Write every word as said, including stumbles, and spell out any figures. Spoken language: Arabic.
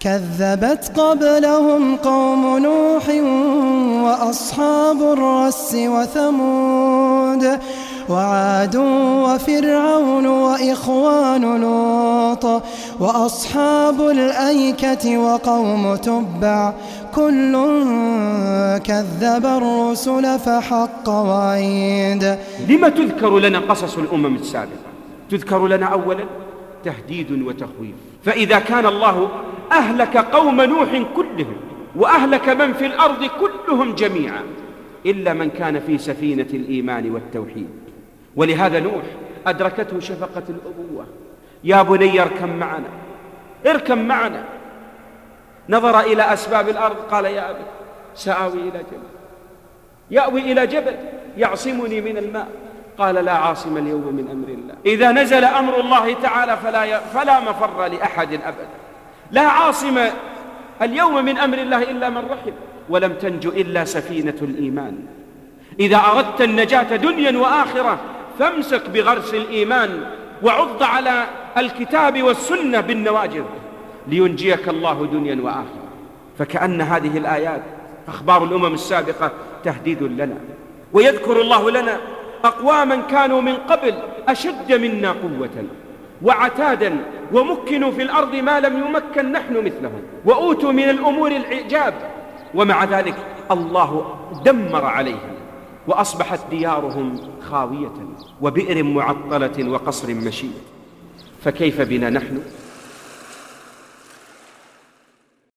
كذبت قبلهم قوم نوح وأصحاب الرس وثمود وعاد وفرعون وإخوان لوط وأصحاب الأيكة وقوم تبع كل كذب الرسل فحق وعيد. لما تذكر لنا قصص الأمم السابقة؟ تذكر لنا أولا تهديد وتخويف. فإذا كان الله أهلك قوم نوح كلهم وأهلك من في الأرض كلهم جميعا إلا من كان في سفينة الإيمان والتوحيد، ولهذا نوح أدركته شفقة الأبوة: يا بني اركب معنا اركب معنا. نظر إلى أسباب الأرض قال: يا أبت سآوي إلى جبل يأوي إلى جبل يعصمني من الماء. قال: لا عاصم اليوم من أمر الله. إذا نزل أمر الله تعالى فلا, ي... فلا مفر لأحد أبدا. لا عاصم اليوم من أمر الله إلا من رحم، ولم تنج إلا سفينة الإيمان. إذا أردت النجاة دنيا وآخرة فامسك بغرس الإيمان وعض على الكتاب والسنة بالنواجذ لينجيك الله دنيا وآخرة. فكأن هذه الآيات أخبار الأمم السابقة تهديد لنا. ويذكر الله لنا أقواما كانوا من قبل أشد منا قوة وعتادا ومكنوا في الأرض ما لم يمكن نحن مثلهم وأوتوا من الأمور الإعجاب، ومع ذلك الله دمر عليهم وأصبحت ديارهم خاوية وبئر معطلة وقصر مشيد. فكيف بنا نحن